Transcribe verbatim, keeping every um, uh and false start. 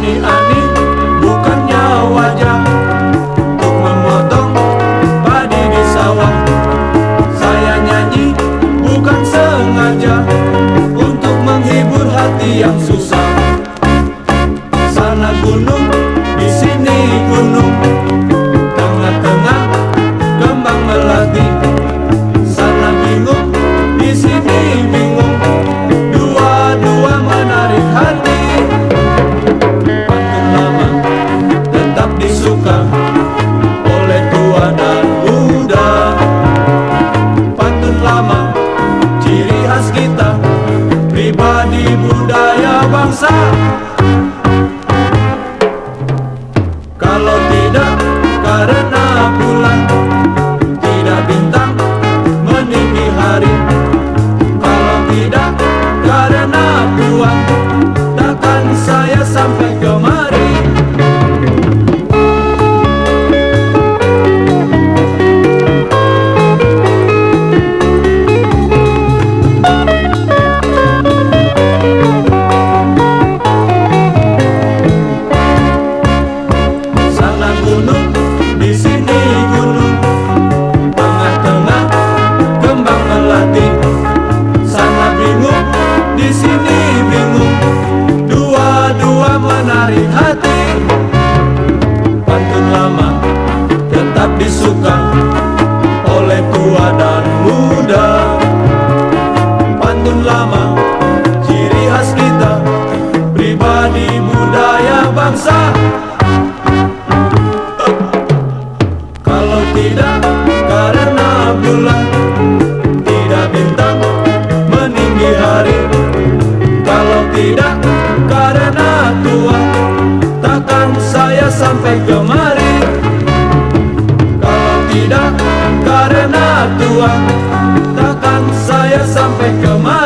ani-ani bukannya wajah untuk memotong padi di sawah. Saya nyanyi bukan sengaja untuk menghibur hati yang susah. Sana gunung, di sini gunung, tengah-tengah kembang melati. Sana bingung, di sini bingung, dua-dua menarik hati. Pantun lama tetap disuka oleh tua dan muda. Pantun lama ciri khas kita, pribadi budaya bangsa. Kalau tidak karena bulan, tidak bintang meninggi hari. Kalau tidak karena Tuhan, takkan saya sampai kemari. Sana gunung, di sini gunung, tengah-tengah kembang melati. Sana bingung, di sini bingung, dua-dua menarik hati. Pantun lama tetap disuka oleh tua dan muda. Pantun lama ciri khas kita, pribadi budaya bangsa. Kalau tidak karena bulan, tidak bintang meninggi hari. Kalau tidak karena Tuhan, takkan saya sampai kemari. Kalau tidak karena Tuhan, takkan saya sampai kemari.